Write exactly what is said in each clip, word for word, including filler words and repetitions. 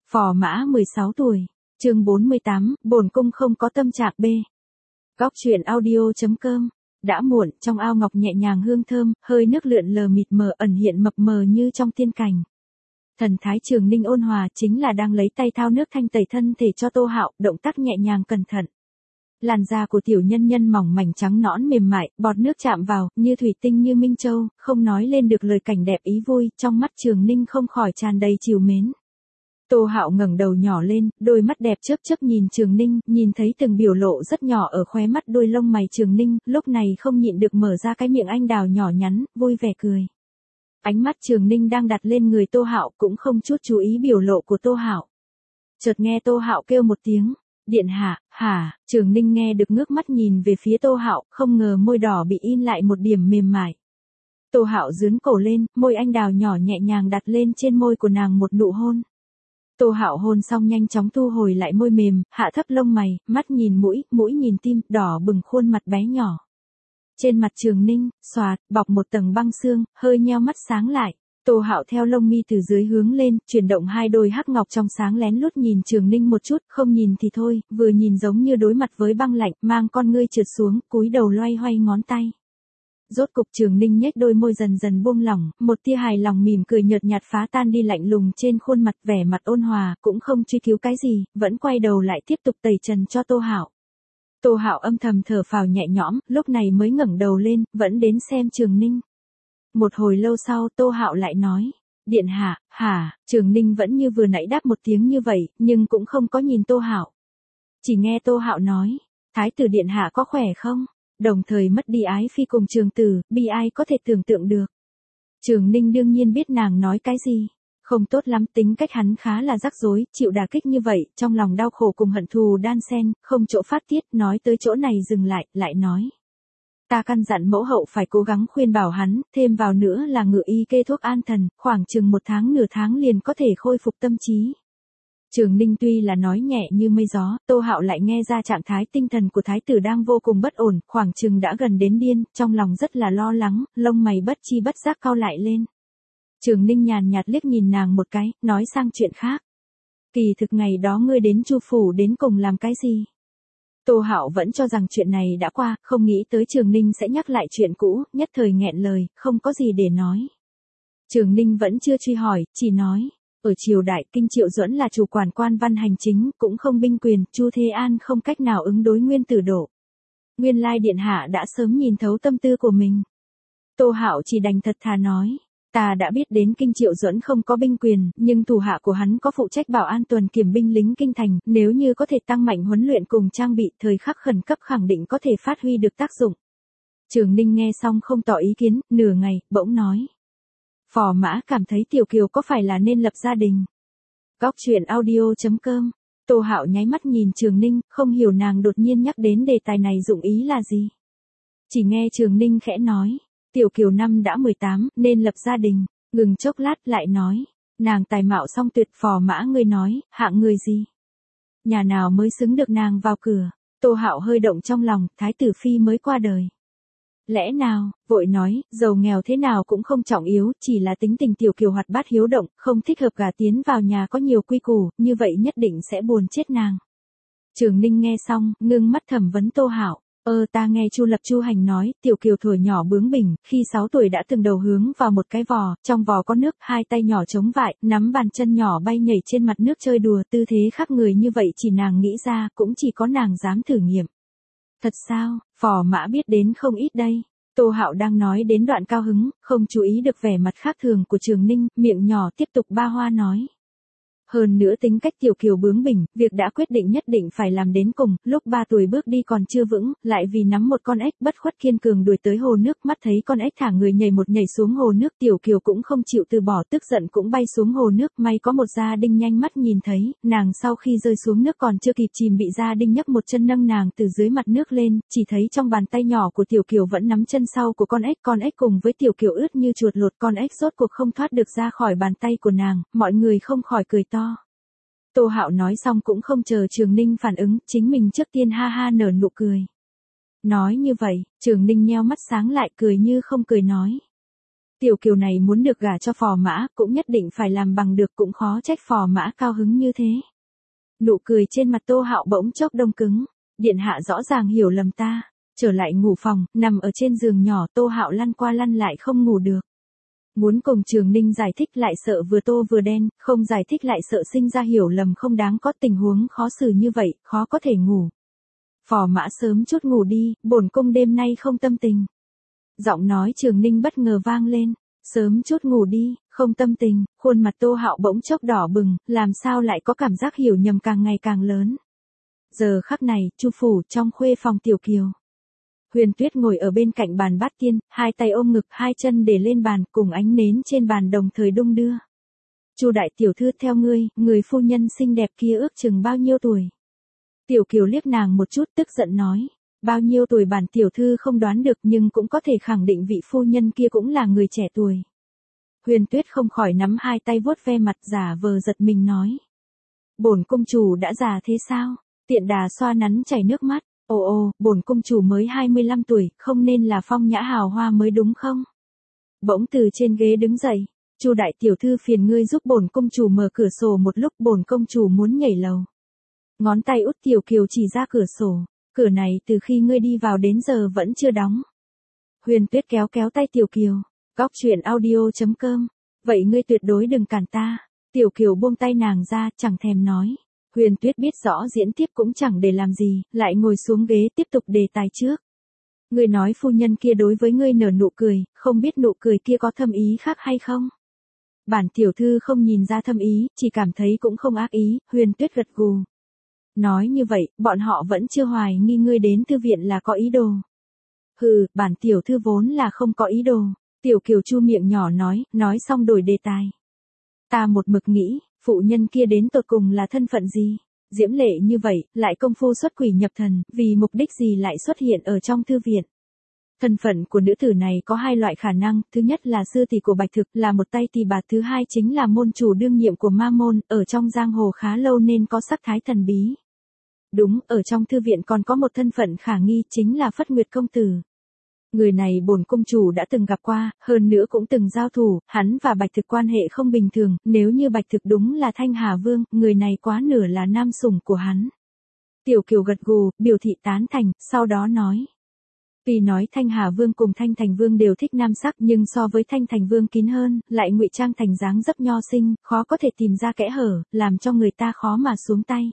Phò Mã mười sáu tuổi. Chương bốn mươi tám, bổn cung không có tâm trạng B. Góc truyện audio.com. Đã muộn, trong ao ngọc nhẹ nhàng hương thơm, hơi nước lượn lờ mịt mờ ẩn hiện mập mờ như trong tiên cảnh. Thần thái Trường Ninh ôn hòa chính là đang lấy tay thao nước thanh tẩy thân thể cho Tô Hạo, động tác nhẹ nhàng cẩn thận. Làn da của tiểu nhân nhân mỏng mảnh trắng nõn mềm mại, bọt nước chạm vào, như thủy tinh như minh châu, không nói lên được lời cảnh đẹp ý vui, trong mắt Trường Ninh không khỏi tràn đầy trìu mến. Tô Hạo ngẩng đầu nhỏ lên, đôi mắt đẹp chớp chớp nhìn Trường Ninh, nhìn thấy từng biểu lộ rất nhỏ ở khóe mắt đôi lông mày Trường Ninh, lúc này không nhịn được mở ra cái miệng anh đào nhỏ nhắn, vui vẻ cười. Ánh mắt Trường Ninh đang đặt lên người Tô Hạo, cũng không chút chú ý biểu lộ của Tô Hạo. Chợt nghe Tô Hạo kêu một tiếng, "Điện hạ." "Hả?" Trường Ninh nghe được ngước mắt nhìn về phía Tô Hạo, không ngờ môi đỏ bị in lại một điểm mềm mại. Tô Hạo giương cổ lên, môi anh đào nhỏ nhẹ nhàng đặt lên trên môi của nàng một nụ hôn. Tô Hạo hôn xong nhanh chóng thu hồi lại môi mềm, hạ thấp lông mày, mắt nhìn mũi, mũi nhìn tim, đỏ bừng khuôn mặt bé nhỏ. Trên mặt Trường Ninh, xoạt, bọc một tầng băng xương, hơi nheo mắt sáng lại. Tô Hạo theo lông mi từ dưới hướng lên, chuyển động hai đôi hắc ngọc trong sáng lén lút nhìn Trường Ninh một chút, không nhìn thì thôi, vừa nhìn giống như đối mặt với băng lạnh, mang con ngươi trượt xuống, cúi đầu loay hoay ngón tay. Rốt cục Trường Ninh nhếch đôi môi dần dần buông lỏng, một tia hài lòng mỉm cười nhợt nhạt phá tan đi lạnh lùng trên khuôn mặt, vẻ mặt ôn hòa, cũng không truy cứu cái gì, vẫn quay đầu lại tiếp tục tẩy trần cho Tô Hạo. Tô Hạo âm thầm thở phào nhẹ nhõm, lúc này mới ngẩng đầu lên, vẫn đến xem Trường Ninh. Một hồi lâu sau Tô Hạo lại nói, "Điện hạ." "Hả?" Trường Ninh vẫn như vừa nãy đáp một tiếng như vậy, nhưng cũng không có nhìn Tô Hạo. Chỉ nghe Tô Hạo nói, "Thái tử điện hạ có khỏe không?" Đồng thời mất đi ái phi cùng trường tử, bi ai có thể tưởng tượng được. Trường Ninh đương nhiên biết nàng nói cái gì. Không tốt lắm, tính cách hắn khá là rắc rối, chịu đả kích như vậy, trong lòng đau khổ cùng hận thù đan xen, không chỗ phát tiết, nói tới chỗ này dừng lại, lại nói. "Ta căn dặn mẫu hậu phải cố gắng khuyên bảo hắn, thêm vào nữa là ngự y kê thuốc an thần, khoảng chừng một tháng nửa tháng liền có thể khôi phục tâm trí." Trường Ninh tuy là nói nhẹ như mây gió, Tô Hạo lại nghe ra trạng thái tinh thần của thái tử đang vô cùng bất ổn, khoảng chừng đã gần đến điên, trong lòng rất là lo lắng, lông mày bất chi bất giác cau lại lên. Trường Ninh nhàn nhạt liếc nhìn nàng một cái, nói sang chuyện khác. "Kỳ thực ngày đó ngươi đến Chu phủ đến cùng làm cái gì?" Tô Hạo vẫn cho rằng chuyện này đã qua, không nghĩ tới Trường Ninh sẽ nhắc lại chuyện cũ, nhất thời nghẹn lời, không có gì để nói. Trường Ninh vẫn chưa truy hỏi, chỉ nói. Ở triều đại, Kinh Triệu Duẫn là chủ quản quan văn hành chính, cũng không binh quyền, Chu Thế An không cách nào ứng đối Nguyên Tử Độ. Nguyên lai điện hạ đã sớm nhìn thấu tâm tư của mình. Tô Hạo chỉ đành thật thà nói, "Ta đã biết đến Kinh Triệu Duẫn không có binh quyền, nhưng thủ hạ của hắn có phụ trách bảo an tuần kiểm binh lính kinh thành, nếu như có thể tăng mạnh huấn luyện cùng trang bị, thời khắc khẩn cấp khẳng định có thể phát huy được tác dụng." Trường Ninh nghe xong không tỏ ý kiến, nửa ngày, bỗng nói. "Phò Mã cảm thấy Tiểu Kiều có phải là nên lập gia đình?" Góc truyện audio.com. Tô Hạo nháy mắt nhìn Trường Ninh, không hiểu nàng đột nhiên nhắc đến đề tài này dụng ý là gì. Chỉ nghe Trường Ninh khẽ nói, "Tiểu Kiều năm đã mười tám, nên lập gia đình." Ngừng chốc lát lại nói, "Nàng tài mạo song tuyệt, Phò Mã ngươi nói, hạng người gì? Nhà nào mới xứng được nàng vào cửa?" Tô Hạo hơi động trong lòng, thái tử phi mới qua đời. Lẽ nào, vội nói, giàu nghèo thế nào cũng không trọng yếu, chỉ là tính tình Tiểu Kiều hoạt bát hiếu động, không thích hợp gả tiến vào nhà có nhiều quy củ, như vậy nhất định sẽ buồn chết nàng. Trường Ninh nghe xong, ngưng mắt thẩm vấn Tô Hạo, "Ơ ta nghe Chu Lập Chu Hành nói, Tiểu Kiều thuở nhỏ bướng bỉnh, khi sáu tuổi đã từng đầu hướng vào một cái vò, trong vò có nước, hai tay nhỏ chống vại, nắm bàn chân nhỏ bay nhảy trên mặt nước chơi đùa, tư thế khác người như vậy chỉ nàng nghĩ ra, cũng chỉ có nàng dám thử nghiệm." "Thật sao?" Phò Mã biết đến không ít đây. Tô Hạo đang nói đến đoạn cao hứng, không chú ý được vẻ mặt khác thường của Trường Ninh, miệng nhỏ tiếp tục ba hoa nói. Hơn nữa tính cách Tiểu Kiều bướng bỉnh, việc đã quyết định nhất định phải làm đến cùng, lúc ba tuổi bước đi còn chưa vững, lại vì nắm một con ếch bất khuất kiên cường đuổi tới hồ nước, mắt thấy con ếch thả người nhảy một nhảy xuống hồ nước, Tiểu Kiều cũng không chịu từ bỏ, tức giận cũng bay xuống hồ nước, may có một gia đinh nhanh mắt nhìn thấy, nàng sau khi rơi xuống nước còn chưa kịp chìm bị gia đinh nhấc một chân nâng nàng từ dưới mặt nước lên, chỉ thấy trong bàn tay nhỏ của Tiểu Kiều vẫn nắm chân sau của con ếch, con ếch cùng với Tiểu Kiều ướt như chuột lột, con ếch rốt cuộc không thoát được ra khỏi bàn tay của nàng, mọi người không khỏi cười to. Tô Hạo nói xong cũng không chờ Trường Ninh phản ứng, chính mình trước tiên ha ha nở nụ cười. Nói như vậy, Trường Ninh nheo mắt sáng lại, cười như không cười nói. Tiểu Kiều này muốn được gả cho Phò Mã, cũng nhất định phải làm bằng được, cũng khó trách Phò Mã cao hứng như thế. Nụ cười trên mặt Tô Hạo bỗng chốc đông cứng, điện hạ rõ ràng hiểu lầm ta. Trở lại ngủ phòng, nằm ở trên giường nhỏ, Tô Hạo lăn qua lăn lại không ngủ được. Muốn cùng Trường Ninh giải thích lại sợ vừa tô vừa đen, không giải thích lại sợ sinh ra hiểu lầm không đáng có, tình huống khó xử như vậy, khó có thể ngủ. Phò Mã sớm chút ngủ đi, bổn cung đêm nay không tâm tình. Giọng nói Trường Ninh bất ngờ vang lên, sớm chút ngủ đi, không tâm tình, khuôn mặt Tô Hạo bỗng chốc đỏ bừng, làm sao lại có cảm giác hiểu nhầm càng ngày càng lớn. Giờ khắc này, Chu phủ trong khuê phòng Tiểu Kiều. Huyền Tuyết ngồi ở bên cạnh bàn bát tiên, hai tay ôm ngực, hai chân để lên bàn, cùng ánh nến trên bàn đồng thời đung đưa. Chu đại tiểu thư, theo ngươi, người phu nhân xinh đẹp kia ước chừng bao nhiêu tuổi? Tiểu Kiều liếc nàng một chút, tức giận nói, bao nhiêu tuổi bản tiểu thư không đoán được, nhưng cũng có thể khẳng định vị phu nhân kia cũng là người trẻ tuổi. Huyền Tuyết không khỏi nắm hai tay vuốt ve mặt, giả vờ giật mình nói, bổn công chủ đã già thế sao? Tiện đà xoa nắn chảy nước mắt. Ồ ồ, bổn công chủ mới hai mươi lăm tuổi, không nên là phong nhã hào hoa mới đúng không? Bỗng từ trên ghế đứng dậy, Chu đại tiểu thư, phiền ngươi giúp bổn công chủ mở cửa sổ một lúc, bổn công chủ muốn nhảy lầu. Ngón tay út Tiểu Kiều chỉ ra cửa sổ, cửa này từ khi ngươi đi vào đến giờ vẫn chưa đóng. Huyền Tuyết kéo kéo tay Tiểu Kiều, góc truyện audio chấm com, vậy ngươi tuyệt đối đừng cản ta. Tiểu Kiều buông tay nàng ra, chẳng thèm nói. Huyền Tuyết biết rõ diễn tiếp cũng chẳng để làm gì, lại ngồi xuống ghế tiếp tục đề tài trước. Ngươi nói phu nhân kia đối với ngươi nở nụ cười, không biết nụ cười kia có thâm ý khác hay không? Bản tiểu thư không nhìn ra thâm ý, chỉ cảm thấy cũng không ác ý. Huyền Tuyết gật gù. Nói như vậy, bọn họ vẫn chưa hoài nghi ngươi đến thư viện là có ý đồ. Hừ, bản tiểu thư vốn là không có ý đồ. Tiểu Kiều chu miệng nhỏ nói, nói xong đổi đề tài. Ta một mực nghĩ, phụ nhân kia đến tột cùng là thân phận gì? Diễm lệ như vậy, lại công phu xuất quỷ nhập thần, vì mục đích gì lại xuất hiện ở trong thư viện? Thân phận của nữ tử này có hai loại khả năng, thứ nhất là sư tỷ của Bạch Thực, là một tay tỳ bà, thứ hai chính là môn chủ đương nhiệm của ma môn, ở trong giang hồ khá lâu nên có sắc thái thần bí. Đúng, ở trong thư viện còn có một thân phận khả nghi, chính là Phất Nguyệt công tử. Người này bổn công chủ đã từng gặp qua, hơn nữa cũng từng giao thủ, hắn và Bạch Thực quan hệ không bình thường, nếu như Bạch Thực đúng là Thanh Hà Vương, người này quá nửa là nam sủng của hắn. Tiểu Kiều gật gù, biểu thị tán thành, sau đó nói. Tuy nói Thanh Hà Vương cùng Thanh Thành Vương đều thích nam sắc, nhưng so với Thanh Thành Vương kín hơn, lại ngụy trang thành dáng dấp nho sinh, khó có thể tìm ra kẽ hở, làm cho người ta khó mà xuống tay.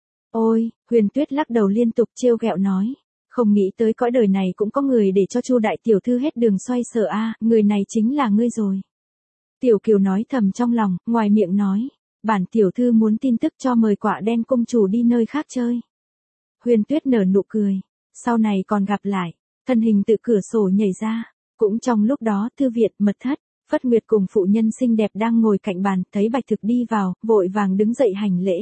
Ôi, Huyền Tuyết lắc đầu liên tục trêu ghẹo nói. Không nghĩ tới cõi đời này cũng có người để cho Chu đại tiểu thư hết đường xoay sở a, à, người này chính là ngươi rồi. Tiểu Kiều nói thầm trong lòng, ngoài miệng nói, bản tiểu thư muốn tin tức cho mời Quạ Đen công chủ đi nơi khác chơi. Huyền Tuyết nở nụ cười, sau này còn gặp lại, thân hình từ cửa sổ nhảy ra, cũng trong lúc đó thư viện mật thất, Phất Nguyệt cùng phụ nhân xinh đẹp đang ngồi cạnh bàn, thấy Bạch Thực đi vào, vội vàng đứng dậy hành lễ.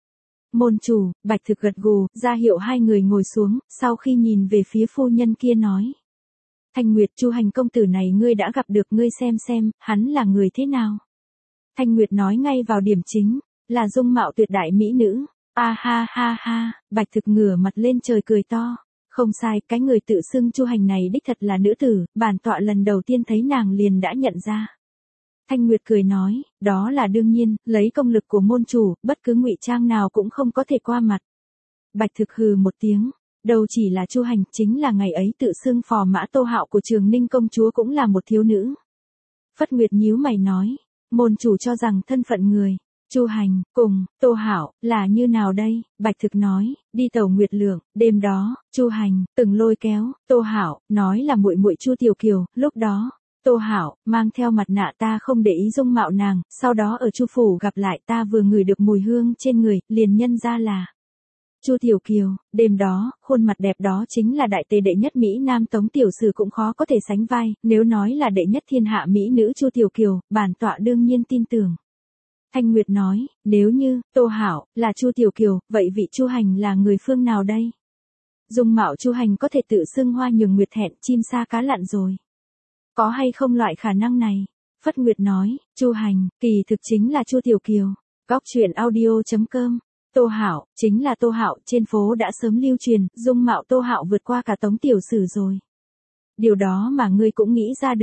Môn chủ, Bạch Thực gật gù, ra hiệu hai người ngồi xuống, sau khi nhìn về phía phu nhân kia nói. Thanh Nguyệt, Chu Hành công tử này ngươi đã gặp được, ngươi xem xem, hắn là người thế nào? Thanh Nguyệt nói ngay vào điểm chính, là dung mạo tuyệt đại mỹ nữ. A ha ha ha, Bạch Thực ngửa mặt lên trời cười to. Không sai, cái người tự xưng Chu Hành này đích thật là nữ tử, bản tọa lần đầu tiên thấy nàng liền đã nhận ra. Thanh Nguyệt cười nói, đó là đương nhiên, lấy công lực của môn chủ, bất cứ ngụy trang nào cũng không có thể qua mặt. Bạch Thực hừ một tiếng, đâu chỉ là Chu Hành, chính là ngày ấy tự xưng Phò Mã Tô Hạo của Trường Ninh công chúa cũng là một thiếu nữ. Phất Nguyệt nhíu mày nói, môn chủ cho rằng thân phận người, Chu Hành, cùng, Tô Hạo, là như nào đây? Bạch Thực nói, đi tàu Nguyệt Lượng, đêm đó, Chu Hành, từng lôi kéo, Tô Hạo, nói là muội muội Chu Tiểu Kiều, lúc đó. Tô Hạo, mang theo mặt nạ, ta không để ý dung mạo nàng, sau đó ở Chu phủ gặp lại, ta vừa ngửi được mùi hương trên người, liền nhân ra là Chu Tiểu Kiều. Đêm đó, khuôn mặt đẹp đó chính là đại tề đệ nhất Mỹ Nam Tống tiểu sử cũng khó có thể sánh vai, nếu nói là đệ nhất thiên hạ mỹ nữ Chu Tiểu Kiều, bản tọa đương nhiên tin tưởng. Thanh Nguyệt nói, nếu như Tô Hạo là Chu Tiểu Kiều, vậy vị Chu Hành là người phương nào đây? Dung mạo Chu Hành có thể tự xưng hoa nhường nguyệt thẹn, chim sa cá lặn rồi. Có hay không loại khả năng này? Phất Nguyệt nói, Chu Hành, kỳ thực chính là Chu Tiểu Kiều. Góc truyện audio chấm com. Tô Hạo, chính là Tô Hạo, trên phố đã sớm lưu truyền, dung mạo Tô Hạo vượt qua cả Tống tiểu sử rồi. Điều đó mà ngươi cũng nghĩ ra được.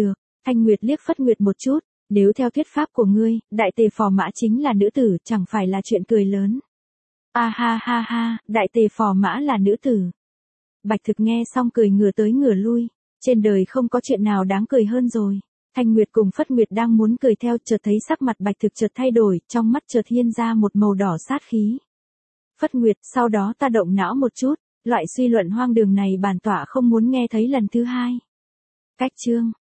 Thanh Nguyệt liếc Phất Nguyệt một chút, nếu theo thuyết pháp của ngươi, đại tề phò mã chính là nữ tử, chẳng phải là chuyện cười lớn. A ha ha ha, đại tề phò mã là nữ tử. Bạch Thực nghe xong cười ngửa tới ngửa lui, trên đời không có chuyện nào đáng cười hơn rồi. Thanh Nguyệt cùng Phất Nguyệt đang muốn cười theo, chợt thấy sắc mặt Bạch Thực chợt thay đổi, trong mắt chợt hiện ra một màu đỏ sát khí. Phất Nguyệt, sau đó ta động não một chút, loại suy luận hoang đường này bản tọa không muốn nghe thấy lần thứ hai. Cách chương